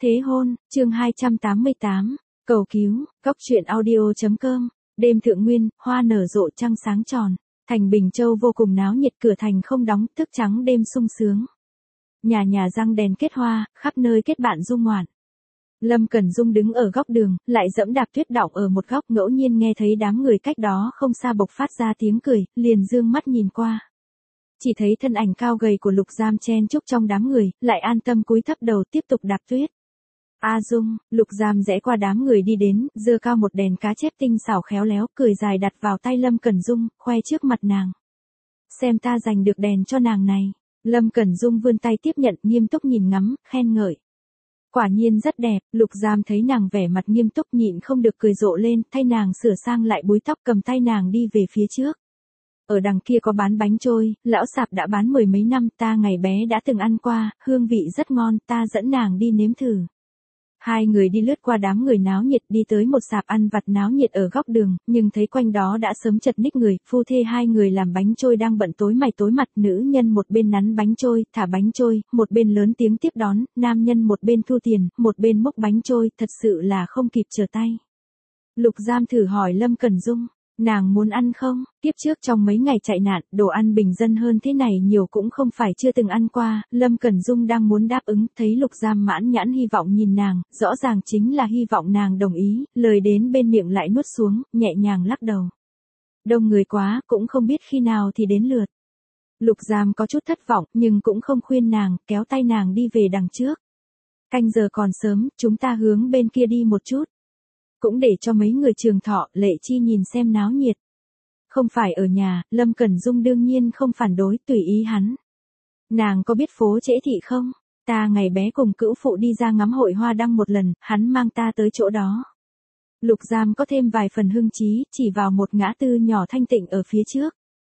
Thế hôn, chương 288, cầu cứu, cóc truyện audio.com, đêm thượng nguyên, hoa nở rộ trăng sáng tròn, thành Bình Châu vô cùng náo nhiệt, cửa thành không đóng, thức trắng đêm sung sướng. Nhà nhà răng đèn kết hoa, khắp nơi kết bạn du ngoạn. Lâm Cẩn Dung đứng ở góc đường, lại dẫm đạp tuyết đọng ở một góc, ngẫu nhiên nghe thấy đám người cách đó không xa bộc phát ra tiếng cười, liền dương mắt nhìn qua. Chỉ thấy thân ảnh cao gầy của Lục Giam chen chúc trong đám người, lại an tâm cúi thấp đầu tiếp tục đạp tuyết. A Dung, Lục Giam rẽ qua đám người đi đến, giơ cao một đèn cá chép tinh xảo khéo léo, cười dài đặt vào tay Lâm Cẩn Dung, khoe trước mặt nàng. Xem ta giành được đèn cho nàng này. Lâm Cẩn Dung vươn tay tiếp nhận, nghiêm túc nhìn ngắm, khen ngợi. Quả nhiên rất đẹp. Lục Giam thấy nàng vẻ mặt nghiêm túc nhịn không được cười rộ lên, thay nàng sửa sang lại búi tóc, cầm tay nàng đi về phía trước. Ở đằng kia có bán bánh trôi, lão sạp đã bán mười mấy năm, ta ngày bé đã từng ăn qua, hương vị rất ngon, ta dẫn nàng đi nếm thử. Hai người đi lướt qua đám người náo nhiệt, đi tới một sạp ăn vặt náo nhiệt ở góc đường, nhưng thấy quanh đó đã sớm chật ních người, phu thê hai người làm bánh trôi đang bận tối mày tối mặt, nữ nhân một bên nắn bánh trôi, thả bánh trôi, một bên lớn tiếng tiếp đón, nam nhân một bên thu tiền, một bên múc bánh trôi, thật sự là không kịp chờ tay. Lục Giam thử hỏi Lâm Cẩn Dung, nàng muốn ăn không? Tiếp trước trong mấy ngày chạy nạn, đồ ăn bình dân hơn thế này nhiều cũng không phải chưa từng ăn qua, Lâm Cẩn Dung đang muốn đáp ứng, thấy Lục Giam mãn nhãn hy vọng nhìn nàng, rõ ràng chính là hy vọng nàng đồng ý, lời đến bên miệng lại nuốt xuống, nhẹ nhàng lắc đầu. Đông người quá, cũng không biết khi nào thì đến lượt. Lục Giam có chút thất vọng, nhưng cũng không khuyên nàng, kéo tay nàng đi về đằng trước. Canh giờ còn sớm, chúng ta hướng bên kia đi một chút. Cũng để cho mấy người Trường Thọ, Lệ Chi nhìn xem náo nhiệt. Không phải ở nhà, Lâm Cẩn Dung đương nhiên không phản đối, tùy ý hắn. Nàng có biết phố Trễ Thị không? Ta ngày bé cùng cữu phụ đi ra ngắm hội hoa đăng một lần, hắn mang ta tới chỗ đó. Lục Giam có thêm vài phần hưng trí, chỉ vào một ngã tư nhỏ thanh tịnh ở phía trước.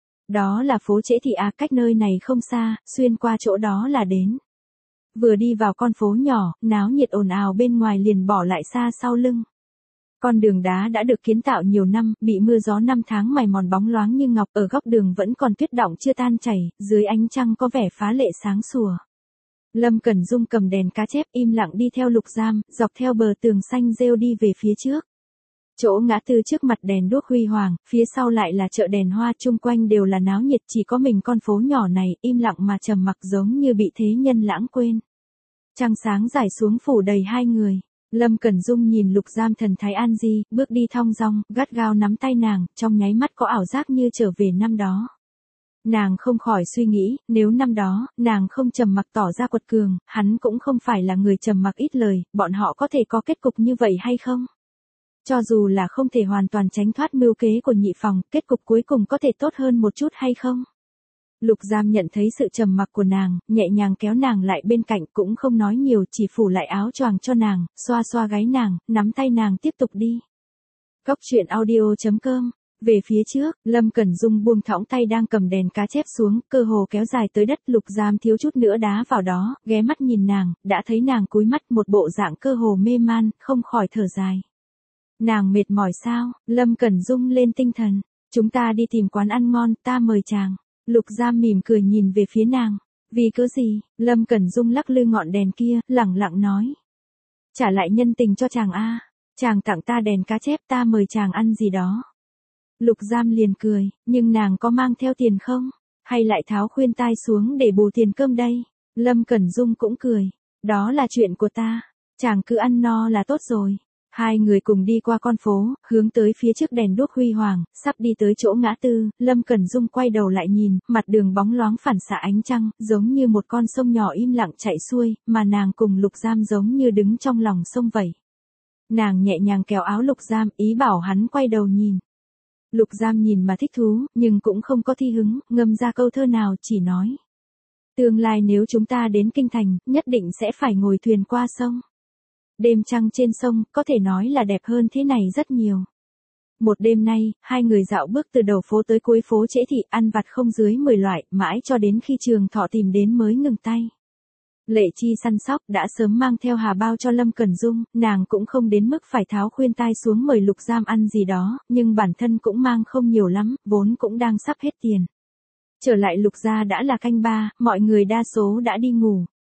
Đó là phố Trễ Thị à, cách nơi này không xa, xuyên qua chỗ đó là đến. Vừa đi vào con phố nhỏ, náo nhiệt ồn ào bên ngoài liền bỏ lại xa sau lưng. Con đường đá đã được kiến tạo nhiều năm, bị mưa gió năm tháng mài mòn bóng loáng như ngọc, ở góc đường vẫn còn tuyết đọng chưa tan chảy, dưới ánh trăng có vẻ phá lệ sáng sủa. Lâm Cẩn Dung cầm đèn cá chép im lặng đi theo Lục Giam, dọc theo bờ tường xanh rêu đi về phía trước. Chỗ ngã tư trước mặt đèn đuốc huy hoàng, phía sau lại là chợ đèn hoa, chung quanh đều là náo nhiệt, chỉ có mình con phố nhỏ này, im lặng mà trầm mặc giống như bị thế nhân lãng quên. Trăng sáng rải xuống phủ đầy hai người. Lâm Cẩn Dung nhìn Lục Giam thần thái an di, bước đi thong dong, gắt gao nắm tay nàng, trong nháy mắt có ảo giác như trở về năm đó. Nàng không khỏi suy nghĩ, nếu năm đó, nàng không trầm mặc tỏ ra quật cường, hắn cũng không phải là người trầm mặc ít lời, bọn họ có thể có kết cục như vậy hay không? Cho dù là không thể hoàn toàn tránh thoát mưu kế của nhị phòng, kết cục cuối cùng có thể tốt hơn một chút hay không? Lục Giam nhận thấy sự trầm mặc của nàng, nhẹ nhàng kéo nàng lại bên cạnh, cũng không nói nhiều, chỉ phủ lại áo choàng cho nàng, xoa xoa gáy nàng, nắm tay nàng tiếp tục đi. Cóc truyện audio.com. Về phía trước, Lâm Cẩn Dung buông thõng tay đang cầm đèn cá chép xuống, cơ hồ kéo dài tới đất. Lục Giam thiếu chút nữa đá vào đó, ghé mắt nhìn nàng, đã thấy nàng cúi mắt, một bộ dạng cơ hồ mê man, không khỏi thở dài. Nàng mệt mỏi sao? Lâm Cẩn Dung lên tinh thần. Chúng ta đi tìm quán ăn ngon, ta mời chàng. Lục Giam mỉm cười nhìn về phía nàng. Vì cớ gì? Lâm Cẩn Dung lắc lư ngọn đèn kia, lẳng lặng nói. Trả lại nhân tình cho chàng a. Chàng tặng ta đèn cá chép, ta mời chàng ăn gì đó. Lục Giam liền cười, nhưng nàng có mang theo tiền không? Hay lại tháo khuyên tai xuống để bù tiền cơm đây? Lâm Cẩn Dung cũng cười. Đó là chuyện của ta. Chàng cứ ăn no là tốt rồi. Hai người cùng đi qua con phố, hướng tới phía trước đèn đuốc huy hoàng, sắp đi tới chỗ ngã tư, Lâm Cẩn Dung quay đầu lại nhìn, mặt đường bóng loáng phản xạ ánh trăng, giống như một con sông nhỏ im lặng chạy xuôi, mà nàng cùng Lục Giam giống như đứng trong lòng sông vậy. Nàng nhẹ nhàng kéo áo Lục Giam, ý bảo hắn quay đầu nhìn. Lục Giam nhìn mà thích thú, nhưng cũng không có thi hứng, ngâm ra câu thơ nào, chỉ nói. Tương lai nếu chúng ta đến Kinh Thành, nhất định sẽ phải ngồi thuyền qua sông. Đêm trăng trên sông, có thể nói là đẹp hơn thế này rất nhiều. Một đêm nay, hai người dạo bước từ đầu phố tới cuối phố Trễ Thị, ăn vặt không dưới 10 loại, mãi cho đến khi Trường Thọ tìm đến mới ngừng tay. Lệ Chi săn sóc đã sớm mang theo hà bao cho Lâm Cẩn Dung, nàng cũng không đến mức phải tháo khuyên tai xuống mời Lục Giam ăn gì đó, nhưng bản thân cũng mang không nhiều lắm, vốn cũng đang sắp hết tiền. Trở lại Lục gia đã là canh ba, mọi người đa số đã đi ngủ.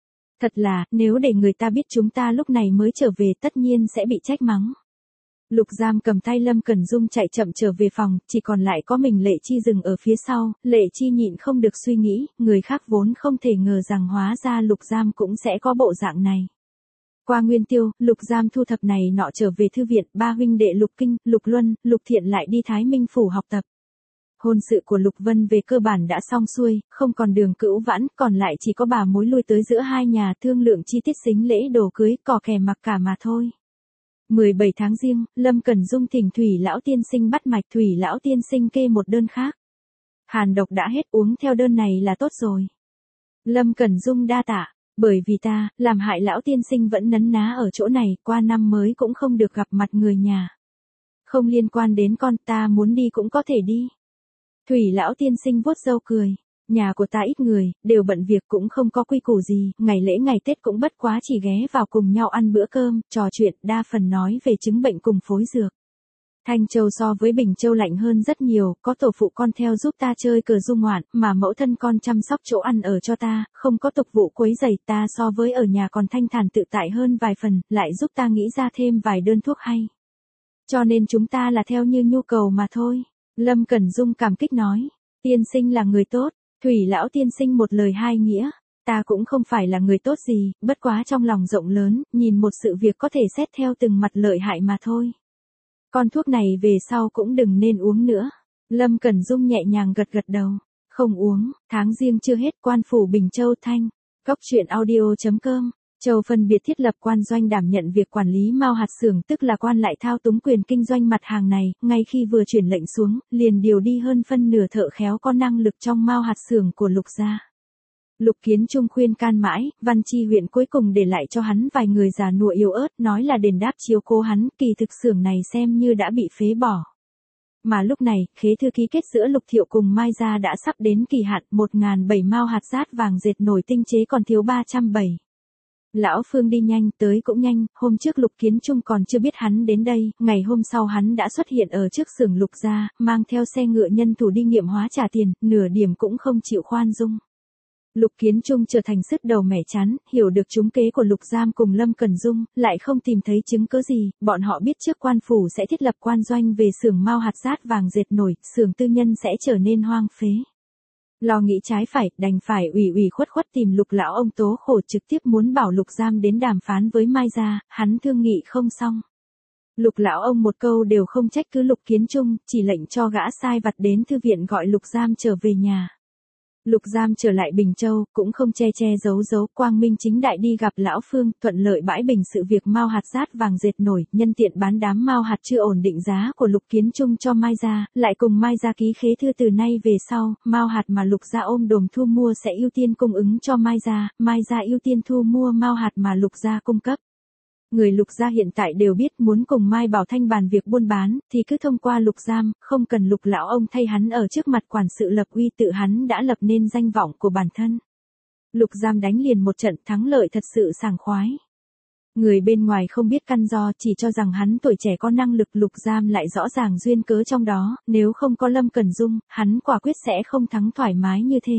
Thật là, nếu để người ta biết chúng ta lúc này mới trở về tất nhiên sẽ bị trách mắng. Lục Giam cầm tay Lâm Cẩn Dung chạy chậm trở về phòng, chỉ còn lại có mình Lệ Chi dừng ở phía sau, Lệ Chi nhịn không được suy nghĩ, người khác vốn không thể ngờ rằng hóa ra Lục Giam cũng sẽ có bộ dạng này. Qua Nguyên Tiêu, Lục Giam thu thập này nọ trở về thư viện, ba huynh đệ Lục Kinh, Lục Luân, Lục Thiện lại đi Thái Minh phủ học tập. Hôn sự của Lục Vân về cơ bản đã xong xuôi, không còn đường cữu vãn, còn lại chỉ có bà mối lui tới giữa hai nhà thương lượng chi tiết sính lễ đồ cưới, cò kè mặc cả mà thôi. 17 tháng Giêng, Lâm Cẩn Dung thỉnh Thủy lão tiên sinh bắt mạch, Thủy lão tiên sinh kê một đơn khác. Hàn độc đã hết, uống theo đơn này là tốt rồi. Lâm Cẩn Dung đa tạ, bởi vì ta, làm hại lão tiên sinh vẫn nấn ná ở chỗ này, qua năm mới cũng không được gặp mặt người nhà. Không liên quan đến con, ta muốn đi cũng có thể đi. Thủy lão tiên sinh vuốt râu cười. Nhà của ta ít người, đều bận việc cũng không có quy củ gì, ngày lễ ngày Tết cũng bất quá chỉ ghé vào cùng nhau ăn bữa cơm, trò chuyện, đa phần nói về chứng bệnh cùng phối dược. Thanh Châu so với Bình Châu lạnh hơn rất nhiều, có tổ phụ con theo giúp ta chơi cờ du ngoạn, mà mẫu thân con chăm sóc chỗ ăn ở cho ta, không có tục vụ quấy rầy ta, so với ở nhà còn thanh thản tự tại hơn vài phần, lại giúp ta nghĩ ra thêm vài đơn thuốc hay. Cho nên chúng ta là theo như nhu cầu mà thôi. Lâm Cẩn Dung cảm kích nói, tiên sinh là người tốt. Thủy lão tiên sinh một lời hai nghĩa, ta cũng không phải là người tốt gì, bất quá trong lòng rộng lớn, nhìn một sự việc có thể xét theo từng mặt lợi hại mà thôi. Con thuốc này về sau cũng đừng nên uống nữa. Lâm Cẩn Dung nhẹ nhàng gật gật đầu, không uống, tháng Giêng chưa hết, quan phủ Bình Châu Thanh, Cóc truyện audio.com. Châu phân biệt thiết lập quan doanh đảm nhận việc quản lý mao hạt xưởng, tức là quan lại thao túng quyền kinh doanh mặt hàng này, ngay khi vừa chuyển lệnh xuống, liền điều đi hơn phân nửa thợ khéo có năng lực trong mao hạt xưởng của Lục gia. Lục Kiến Trung khuyên can mãi, Văn Chi huyện cuối cùng để lại cho hắn vài người già nua yếu ớt, nói là đền đáp chiếu cố hắn, kỳ thực xưởng này xem như đã bị phế bỏ. Mà lúc này, khế thư ký kết giữa Lục Thiệu cùng Mai gia đã sắp đến kỳ hạn, 1007 mao hạt rát vàng dệt nổi tinh chế còn thiếu 307. Lão Phương đi nhanh, tới cũng nhanh, hôm trước Lục Kiến Trung còn chưa biết hắn đến đây, ngày hôm sau hắn đã xuất hiện ở trước xưởng Lục gia, mang theo xe ngựa nhân thủ đi nghiệm hóa trả tiền, nửa điểm cũng không chịu khoan dung. Lục Kiến Trung trở thành sứt đầu mẻ chán, hiểu được trúng kế của Lục Giam cùng Lâm Cẩn Dung, lại không tìm thấy chứng cứ gì, bọn họ biết trước quan phủ sẽ thiết lập quan doanh về xưởng mao hạt rát vàng dệt nổi, xưởng tư nhân sẽ trở nên hoang phế. Lo nghĩ trái phải, đành phải ủy khuất tìm Lục lão ông tố khổ, trực tiếp muốn bảo Lục Giam đến đàm phán với Mai gia, hắn thương nghị không xong. Lục lão ông một câu đều không trách cứ Lục Kiến Trung, chỉ lệnh cho gã sai vặt đến thư viện gọi Lục Giam trở về nhà. Lục Giam trở lại Bình Châu, cũng không che giấu, quang minh chính đại đi gặp lão Phương, thuận lợi bãi bình sự việc mao hạt rát vàng dệt nổi, nhân tiện bán đám mao hạt chưa ổn định giá của Lục Kiến Trung cho Mai gia, lại cùng Mai gia ký khế thư từ nay về sau, mao hạt mà Lục gia ôm đồm thu mua sẽ ưu tiên cung ứng cho Mai gia ưu tiên thu mua mao hạt mà Lục gia cung cấp. Người Lục gia hiện tại đều biết muốn cùng Mai Bảo Thanh bàn việc buôn bán, thì cứ thông qua Lục Giam, không cần Lục lão ông thay hắn ở trước mặt quản sự lập uy, tự hắn đã lập nên danh vọng của bản thân. Lục Giam đánh liền một trận, thắng lợi thật sự sảng khoái. Người bên ngoài không biết căn do, chỉ cho rằng hắn tuổi trẻ có năng lực, Lục Giam lại rõ ràng duyên cớ trong đó, nếu không có Lâm Cẩn Dung, hắn quả quyết sẽ không thắng thoải mái như thế.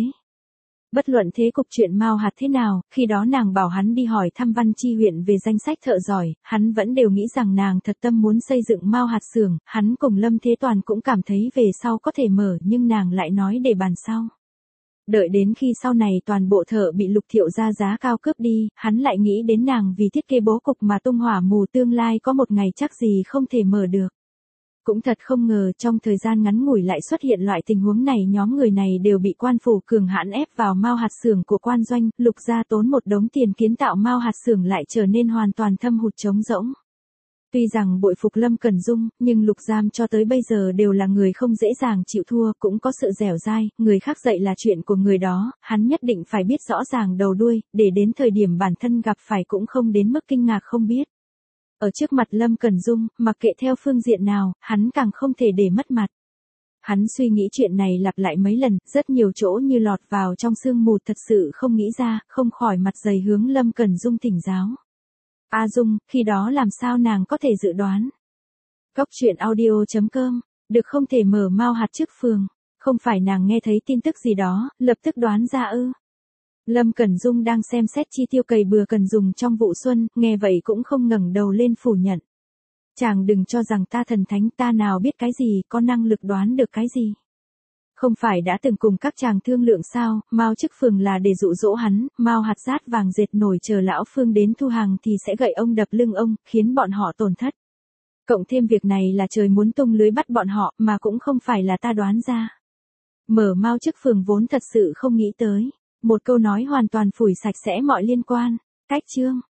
Bất luận thế cục chuyện mao hạt thế nào, khi đó nàng bảo hắn đi hỏi thăm Văn Chi huyện về danh sách thợ giỏi, hắn vẫn đều nghĩ rằng nàng thật tâm muốn xây dựng mao hạt xưởng, hắn cùng Lâm Thế Toàn cũng cảm thấy về sau có thể mở, nhưng nàng lại nói để bàn sau. Đợi đến khi sau này toàn bộ thợ bị Lục Thiệu ra giá cao cướp đi, hắn lại nghĩ đến nàng vì thiết kế bố cục mà tung hỏa mù, tương lai có một ngày chắc gì không thể mở được. Cũng thật không ngờ trong thời gian ngắn ngủi lại xuất hiện loại tình huống này, nhóm người này đều bị quan phủ cường hãn ép vào mao hạt xưởng của quan doanh, Lục gia tốn một đống tiền kiến tạo mao hạt xưởng lại trở nên hoàn toàn thâm hụt trống rỗng. Tuy rằng bội phục Lâm Cẩn Dung, nhưng Lục Giam cho tới bây giờ đều là người không dễ dàng chịu thua, cũng có sự dẻo dai, người khác dạy là chuyện của người đó, hắn nhất định phải biết rõ ràng đầu đuôi, để đến thời điểm bản thân gặp phải cũng không đến mức kinh ngạc không biết. Ở trước mặt Lâm Cẩn Dung, mặc kệ theo phương diện nào, hắn càng không thể để mất mặt. Hắn suy nghĩ chuyện này lặp lại mấy lần, rất nhiều chỗ như lọt vào trong sương mù, thật sự không nghĩ ra, không khỏi mặt dày hướng Lâm Cẩn Dung thỉnh giáo. A Dung, khi đó làm sao nàng có thể dự đoán? Cóc truyện audio.com, được không thể mở mao hạt trước phường, không phải nàng nghe thấy tin tức gì đó, lập tức đoán ra ư? Lâm Cẩn Dung đang xem xét chi tiêu cày bừa cần dùng trong vụ xuân, nghe vậy cũng không ngẩng đầu lên phủ nhận. Chàng đừng cho rằng ta thần thánh, ta nào biết cái gì, có năng lực đoán được cái gì. Không phải đã từng cùng các chàng thương lượng sao, Mao chức phường là để dụ dỗ hắn, Mao hạt rát vàng dệt nổi chờ lão Phương đến thu hàng thì sẽ gậy ông đập lưng ông, khiến bọn họ tổn thất. Cộng thêm việc này là trời muốn tung lưới bắt bọn họ, mà cũng không phải là ta đoán ra. Mở Mao chức phường vốn thật sự không nghĩ tới. Một câu nói hoàn toàn phủi sạch sẽ mọi liên quan. Cách chương.